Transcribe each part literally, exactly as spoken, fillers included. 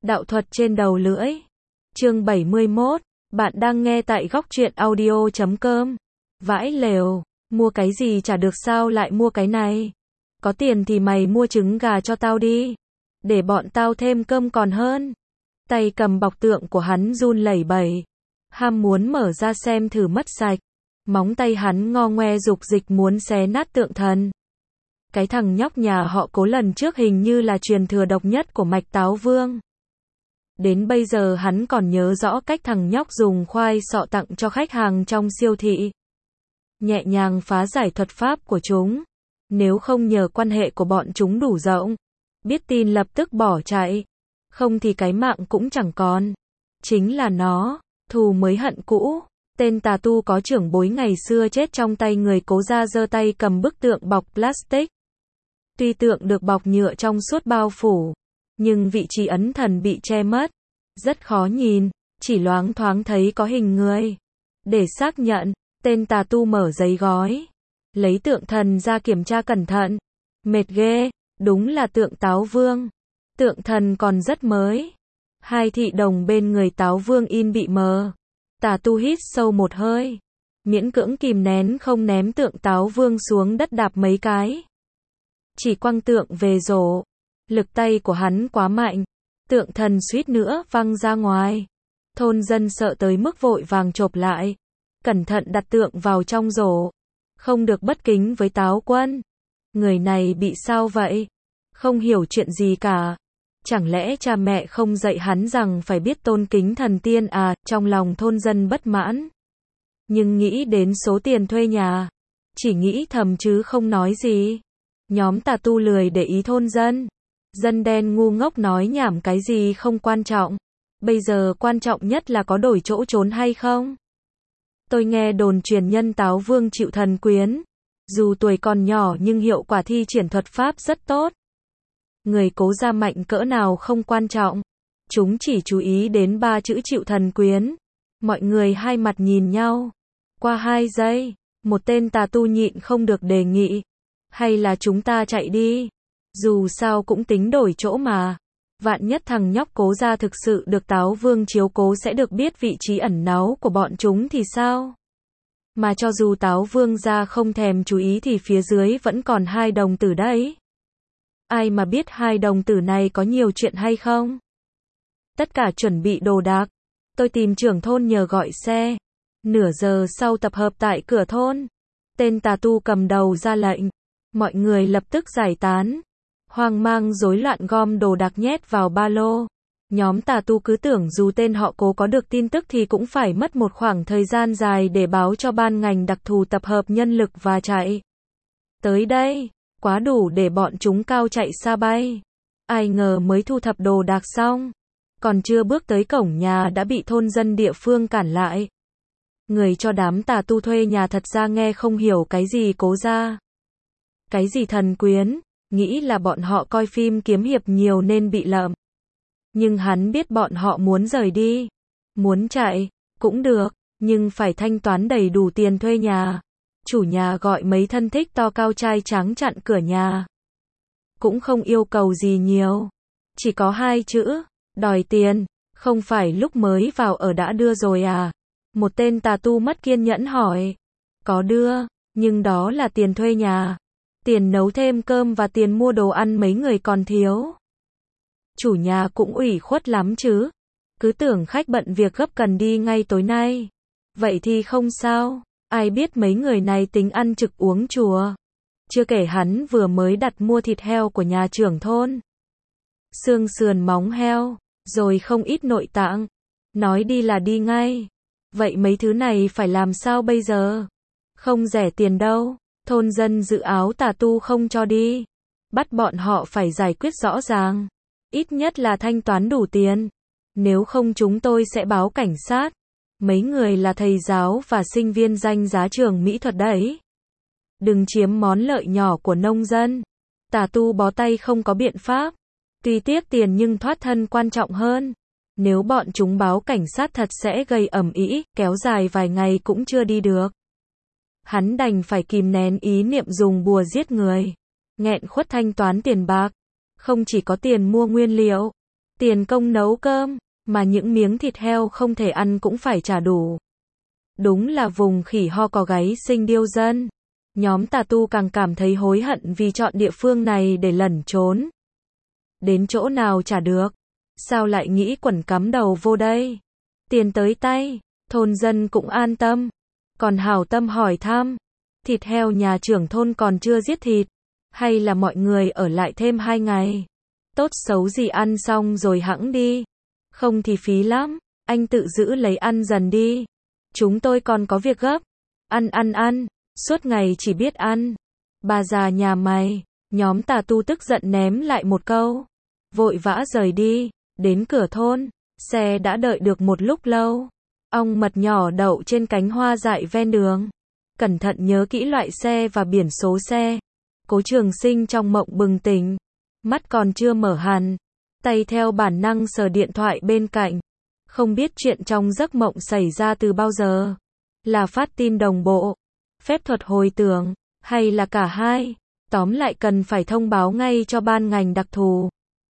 Đạo thuật trên đầu lưỡi. Chương bảy mươi mốt. Bạn đang nghe tại góc truyện audio chấm com. Vãi lều, mua cái gì chả được sao lại mua cái này? Có tiền thì mày mua trứng gà cho tao đi, để bọn tao thêm cơm còn hơn. Tay cầm bọc tượng của hắn run lẩy bẩy, ham muốn mở ra xem thử mất sạch. Móng tay hắn ngo ngoe dục dịch muốn xé nát tượng thần. Cái thằng nhóc nhà họ Cố lần trước hình như là truyền thừa độc nhất của mạch Táo Vương. Đến bây giờ hắn còn nhớ rõ cách thằng nhóc dùng khoai sọ tặng cho khách hàng trong siêu thị. Nhẹ nhàng phá giải thuật pháp của chúng. Nếu không nhờ quan hệ của bọn chúng đủ rộng, biết tin lập tức bỏ chạy. Không thì cái mạng cũng chẳng còn. Chính là nó, thù mới hận cũ. Tên tà tu có trưởng bối ngày xưa chết trong tay người Cố gia giơ tay cầm bức tượng bọc plastic. Tuy tượng được bọc nhựa trong suốt bao phủ, nhưng vị trí ấn thần bị che mất. Rất khó nhìn, chỉ loáng thoáng thấy có hình người. Để xác nhận, tên tà tu mở giấy gói, lấy tượng thần ra kiểm tra cẩn thận. Mệt ghê, đúng là tượng Táo Vương. Tượng thần còn rất mới. Hai thị đồng bên người Táo Vương in bị mờ. Tà tu hít sâu một hơi, miễn cưỡng kìm nén không ném tượng Táo Vương xuống đất đạp mấy cái. Chỉ quăng tượng về rổ. Lực tay của hắn quá mạnh, tượng thần suýt nữa văng ra ngoài. Thôn dân sợ tới mức vội vàng chộp lại, cẩn thận đặt tượng vào trong rổ. Không được bất kính với Táo Quân. Người này bị sao vậy? Không hiểu chuyện gì cả. Chẳng lẽ cha mẹ không dạy hắn rằng phải biết tôn kính thần tiên à? Trong lòng thôn dân bất mãn, nhưng nghĩ đến số tiền thuê nhà, chỉ nghĩ thầm chứ không nói gì. Nhóm tà tu lười để ý thôn dân. Dân đen ngu ngốc nói nhảm cái gì không quan trọng. Bây giờ quan trọng nhất là có đổi chỗ trốn hay không. Tôi nghe đồn truyền nhân Táo Vương chịu thần quyến. Dù tuổi còn nhỏ nhưng hiệu quả thi triển thuật pháp rất tốt. Người Cố gia mạnh cỡ nào không quan trọng. Chúng chỉ chú ý đến ba chữ chịu thần quyến. Mọi người hai mặt nhìn nhau. Qua hai giây, một tên tà tu nhịn không được đề nghị. Hay là chúng ta chạy đi. Dù sao cũng tính đổi chỗ mà. Vạn nhất thằng nhóc Cố gia thực sự được Táo Vương chiếu cố sẽ được biết vị trí ẩn náu của bọn chúng thì sao? Mà cho dù Táo Vương gia không thèm chú ý thì phía dưới vẫn còn hai đồng tử đấy. Ai mà biết hai đồng tử này có nhiều chuyện hay không? Tất cả chuẩn bị đồ đạc. Tôi tìm trưởng thôn nhờ gọi xe. Nửa giờ sau tập hợp tại cửa thôn. Tên tà tu cầm đầu ra lệnh. Mọi người lập tức giải tán. Hoang mang rối loạn gom đồ đạc nhét vào ba lô. Nhóm tà tu cứ tưởng dù tên họ Cố có được tin tức thì cũng phải mất một khoảng thời gian dài để báo cho ban ngành đặc thù tập hợp nhân lực và chạy. Tới đây, quá đủ để bọn chúng cao chạy xa bay. Ai ngờ mới thu thập đồ đạc xong, còn chưa bước tới cổng nhà đã bị thôn dân địa phương cản lại. Người cho đám tà tu thuê nhà thật ra nghe không hiểu cái gì Cố gia. Cái gì thần quyến, nghĩ là bọn họ coi phim kiếm hiệp nhiều nên bị lậm. Nhưng hắn biết bọn họ muốn rời đi. Muốn chạy, cũng được, nhưng phải thanh toán đầy đủ tiền thuê nhà. Chủ nhà gọi mấy thân thích to cao trai tráng chặn cửa nhà. Cũng không yêu cầu gì nhiều. Chỉ có hai chữ, đòi tiền. Không phải lúc mới vào ở đã đưa rồi à? Một tên tà tu mất kiên nhẫn hỏi. Có đưa, nhưng đó là tiền thuê nhà. Tiền nấu thêm cơm và tiền mua đồ ăn mấy người còn thiếu. Chủ nhà cũng ủy khuất lắm chứ. Cứ tưởng khách bận việc gấp cần đi ngay tối nay. Vậy thì không sao. Ai biết mấy người này tính ăn trực uống chùa. Chưa kể hắn vừa mới đặt mua thịt heo của nhà trưởng thôn. Xương sườn móng heo, rồi không ít nội tạng. Nói đi là đi ngay. Vậy mấy thứ này phải làm sao bây giờ? Không rẻ tiền đâu. Thôn dân dự áo tà tu không cho đi. Bắt bọn họ phải giải quyết rõ ràng. Ít nhất là thanh toán đủ tiền. Nếu không chúng tôi sẽ báo cảnh sát. Mấy người là thầy giáo và sinh viên danh giá trường mỹ thuật đấy. Đừng chiếm món lợi nhỏ của nông dân. Tà tu bó tay không có biện pháp. Tuy tiếc tiền nhưng thoát thân quan trọng hơn. Nếu bọn chúng báo cảnh sát thật sẽ gây ầm ĩ, kéo dài vài ngày cũng chưa đi được. Hắn đành phải kìm nén ý niệm dùng bùa giết người. Nghẹn khuất thanh toán tiền bạc. Không chỉ có tiền mua nguyên liệu, tiền công nấu cơm, mà những miếng thịt heo không thể ăn cũng phải trả đủ. Đúng là vùng khỉ ho có gáy sinh điêu dân. Nhóm tà tu càng cảm thấy hối hận vì chọn địa phương này để lẩn trốn. Đến chỗ nào trả được? Sao lại nghĩ quẩn cắm đầu vô đây? Tiền tới tay, thôn dân cũng an tâm. Còn hảo tâm hỏi thăm, thịt heo nhà trưởng thôn còn chưa giết thịt, hay là mọi người ở lại thêm hai ngày? Tốt xấu gì ăn xong rồi hẵng đi. Không thì phí lắm, anh tự giữ lấy ăn dần đi. Chúng tôi còn có việc gấp. Ăn ăn ăn, suốt ngày chỉ biết ăn. Bà già nhà mày, nhóm tà tu tức giận ném lại một câu. Vội vã rời đi, đến cửa thôn, xe đã đợi được một lúc lâu. Ong mật nhỏ đậu trên cánh hoa dại ven đường. Cẩn thận nhớ kỹ loại xe và biển số xe. Cố Trường Sinh trong mộng bừng tỉnh. Mắt còn chưa mở hẳn. Tay theo bản năng sờ điện thoại bên cạnh. Không biết chuyện trong giấc mộng xảy ra từ bao giờ. Là phát tin đồng bộ, phép thuật hồi tưởng, hay là cả hai. Tóm lại cần phải thông báo ngay cho ban ngành đặc thù.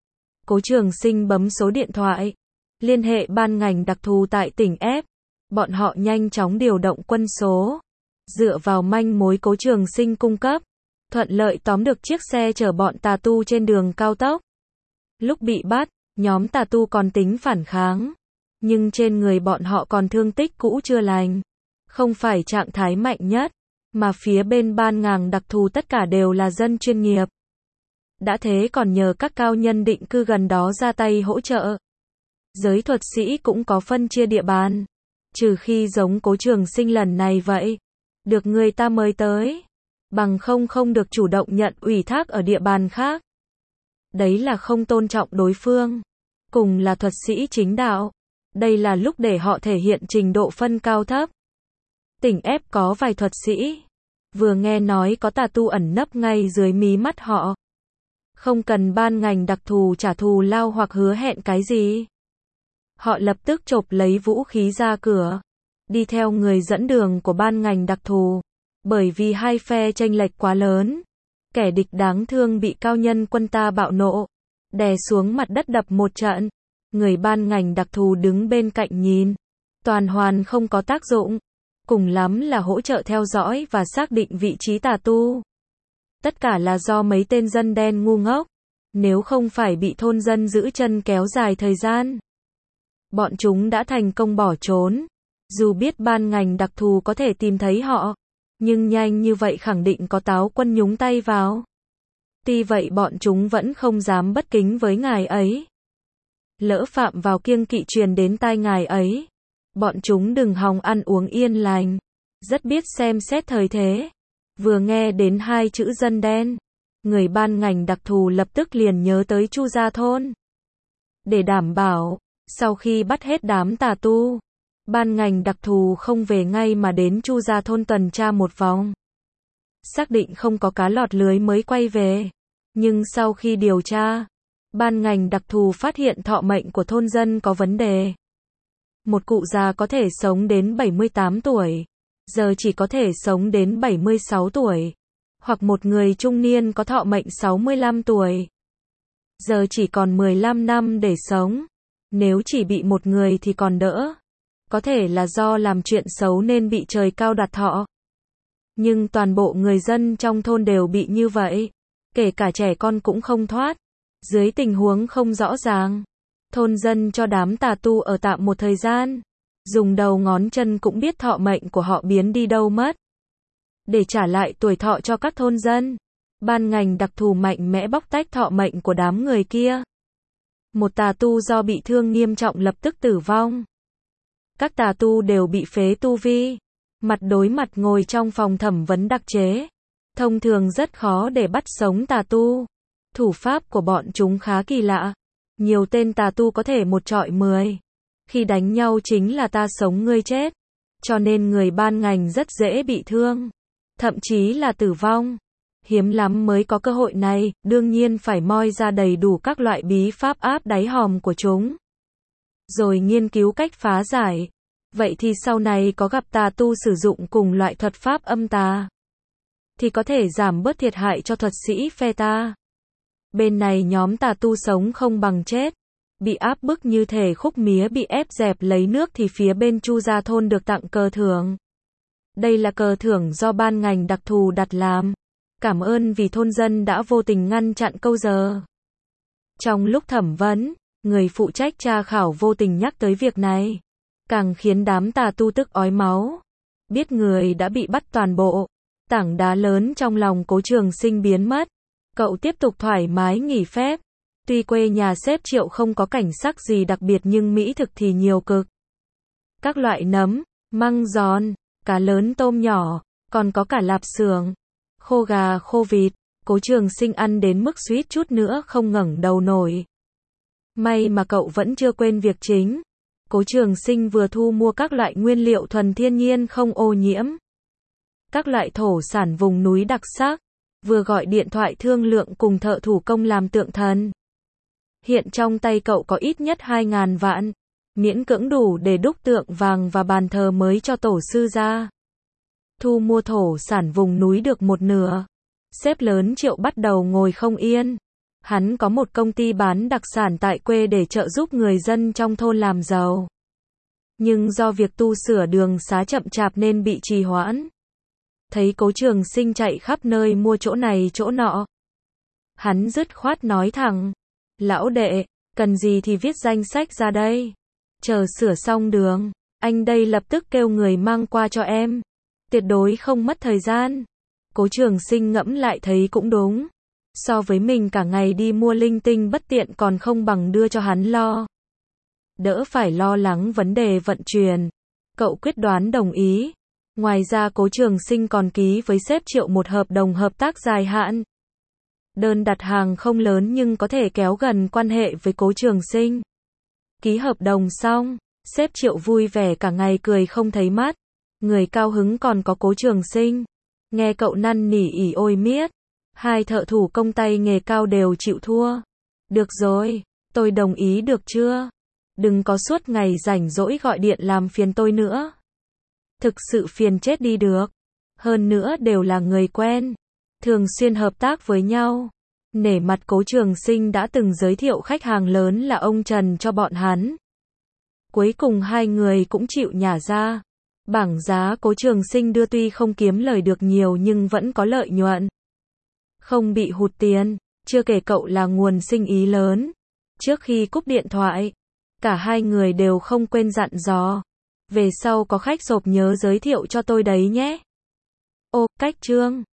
Cố Trường Sinh bấm số điện thoại. Liên hệ ban ngành đặc thù tại tỉnh F. Bọn họ nhanh chóng điều động quân số. Dựa vào manh mối Cố Trường Sinh cung cấp, thuận lợi tóm được chiếc xe chở bọn tà tu trên đường cao tốc. Lúc bị bắt, nhóm tà tu còn tính phản kháng. Nhưng trên người bọn họ còn thương tích cũ chưa lành. Không phải trạng thái mạnh nhất. Mà phía bên ban ngành đặc thù tất cả đều là dân chuyên nghiệp. Đã thế còn nhờ các cao nhân định cư gần đó ra tay hỗ trợ. Giới thuật sĩ cũng có phân chia địa bàn. Trừ khi giống Cố Trường Sinh lần này vậy. Được người ta mời tới. Bằng không không được chủ động nhận ủy thác ở địa bàn khác. Đấy là không tôn trọng đối phương. Cùng là thuật sĩ chính đạo. Đây là lúc để họ thể hiện trình độ phân cao thấp. Tỉnh F có vài thuật sĩ. Vừa nghe nói có tà tu ẩn nấp ngay dưới mí mắt họ. Không cần ban ngành đặc thù trả thù lao hoặc hứa hẹn cái gì. Họ lập tức chộp lấy vũ khí ra cửa. Đi theo người dẫn đường của ban ngành đặc thù. Bởi vì hai phe chênh lệch quá lớn. Kẻ địch đáng thương bị cao nhân quân ta bạo nộ. Đè xuống mặt đất đập một trận. Người ban ngành đặc thù đứng bên cạnh nhìn. Toàn hoàn không có tác dụng. Cùng lắm là hỗ trợ theo dõi và xác định vị trí tà tu. Tất cả là do mấy tên dân đen ngu ngốc. Nếu không phải bị thôn dân giữ chân kéo dài thời gian. Bọn chúng đã thành công bỏ trốn. Dù biết ban ngành đặc thù có thể tìm thấy họ. Nhưng nhanh như vậy khẳng định có táo quân nhúng tay vào. Tuy vậy bọn chúng vẫn không dám bất kính với ngài ấy. Lỡ phạm vào kiêng kỵ truyền đến tai ngài ấy. Bọn chúng đừng hòng ăn uống yên lành. Rất biết xem xét thời thế. Vừa nghe đến hai chữ dân đen. Người ban ngành đặc thù lập tức liền nhớ tới Chu Gia Thôn. Để đảm bảo, sau khi bắt hết đám tà tu, ban ngành đặc thù không về ngay mà đến Chu Gia Thôn tuần tra một vòng. Xác định không có cá lọt lưới mới quay về. Nhưng sau khi điều tra, ban ngành đặc thù phát hiện thọ mệnh của thôn dân có vấn đề. Một cụ già có thể sống đến bảy mươi tám tuổi, giờ chỉ có thể sống đến bảy mươi sáu tuổi. Hoặc một người trung niên có thọ mệnh sáu mươi lăm tuổi, giờ chỉ còn mười lăm năm để sống. Nếu chỉ bị một người thì còn đỡ. Có thể là do làm chuyện xấu nên bị trời cao đặt thọ. Nhưng toàn bộ người dân trong thôn đều bị như vậy. Kể cả trẻ con cũng không thoát. Dưới tình huống không rõ ràng, thôn dân cho đám tà tu ở tạm một thời gian. Dùng đầu ngón chân cũng biết thọ mệnh của họ biến đi đâu mất. Để trả lại tuổi thọ cho các thôn dân, ban ngành đặc thù mạnh mẽ bóc tách thọ mệnh của đám người kia. Một tà tu do bị thương nghiêm trọng lập tức tử vong. Các tà tu đều bị phế tu vi, mặt đối mặt ngồi trong phòng thẩm vấn đặc chế. Thông thường rất khó để bắt sống tà tu. Thủ pháp của bọn chúng khá kỳ lạ. Nhiều tên tà tu có thể một trọi mười. Khi đánh nhau chính là ta sống ngươi chết. Cho nên người ban ngành rất dễ bị thương. Thậm chí là tử vong. Hiếm lắm mới có cơ hội này, đương nhiên phải moi ra đầy đủ các loại bí pháp áp đáy hòm của chúng. Rồi nghiên cứu cách phá giải. Vậy thì sau này có gặp tà tu sử dụng cùng loại thuật pháp âm tà, thì có thể giảm bớt thiệt hại cho thuật sĩ phe ta. Bên này nhóm tà tu sống không bằng chết. Bị áp bức như thể khúc mía bị ép dẹp lấy nước thì phía bên Chu gia thôn được tặng cờ thưởng. Đây là cờ thưởng do ban ngành đặc thù đặt làm. Cảm ơn vì thôn dân đã vô tình ngăn chặn câu giờ. Trong lúc thẩm vấn, người phụ trách tra khảo vô tình nhắc tới việc này, càng khiến đám tà tu tức ói máu. Biết người đã bị bắt toàn bộ, tảng đá lớn trong lòng Cố Trường Sinh biến mất. Cậu tiếp tục thoải mái nghỉ phép. Tuy quê nhà sếp Triệu không có cảnh sắc gì đặc biệt nhưng mỹ thực thì nhiều cực. Các loại nấm, măng giòn, cá lớn tôm nhỏ, còn có cả lạp xưởng, khô gà khô vịt. Cố Trường Sinh ăn đến mức suýt chút nữa không ngẩng đầu nổi. May mà cậu vẫn chưa quên việc chính. Cố Trường Sinh vừa thu mua các loại nguyên liệu thuần thiên nhiên không ô nhiễm, các loại thổ sản vùng núi đặc sắc, vừa gọi điện thoại thương lượng cùng thợ thủ công làm tượng thần. Hiện trong tay cậu có ít nhất hai ngàn vạn, miễn cưỡng đủ để đúc tượng vàng và bàn thờ mới cho tổ sư ra. Thu mua thổ sản vùng núi được một nửa, sếp lớn Triệu bắt đầu ngồi không yên. Hắn có một công ty bán đặc sản tại quê để trợ giúp người dân trong thôn làm giàu. Nhưng do việc tu sửa đường xá chậm chạp nên bị trì hoãn. Thấy Cố Trường Sinh chạy khắp nơi mua chỗ này chỗ nọ, hắn dứt khoát nói thẳng: "Lão đệ, cần gì thì viết danh sách ra đây. Chờ sửa xong đường, anh đây lập tức kêu người mang qua cho em. Tuyệt đối không mất thời gian." Cố Trường Sinh ngẫm lại thấy cũng đúng. So với mình cả ngày đi mua linh tinh bất tiện còn không bằng đưa cho hắn lo. Đỡ phải lo lắng vấn đề vận chuyển. Cậu quyết đoán đồng ý. Ngoài ra Cố Trường Sinh còn ký với sếp Triệu một hợp đồng hợp tác dài hạn. Đơn đặt hàng không lớn nhưng có thể kéo gần quan hệ với Cố Trường Sinh. Ký hợp đồng xong, sếp Triệu vui vẻ cả ngày cười không thấy mắt. Người cao hứng còn có Cố Trường Sinh. Nghe cậu năn nỉ ỉ ôi miết. Hai thợ thủ công tay nghề cao đều chịu thua. Được rồi, tôi đồng ý được chưa? Đừng có suốt ngày rảnh rỗi gọi điện làm phiền tôi nữa. Thực sự phiền chết đi được. Hơn nữa đều là người quen, thường xuyên hợp tác với nhau. Nể mặt Cố Trường Sinh đã từng giới thiệu khách hàng lớn là ông Trần cho bọn hắn. Cuối cùng hai người cũng chịu nhả ra. Bảng giá Cố Trường Sinh đưa tuy không kiếm lời được nhiều nhưng vẫn có lợi nhuận. Không bị hụt tiền, chưa kể cậu là nguồn sinh ý lớn. Trước khi cúp điện thoại, cả hai người đều không quên dặn dò: "Về sau có khách sộp nhớ giới thiệu cho tôi đấy nhé." Ô, cách chương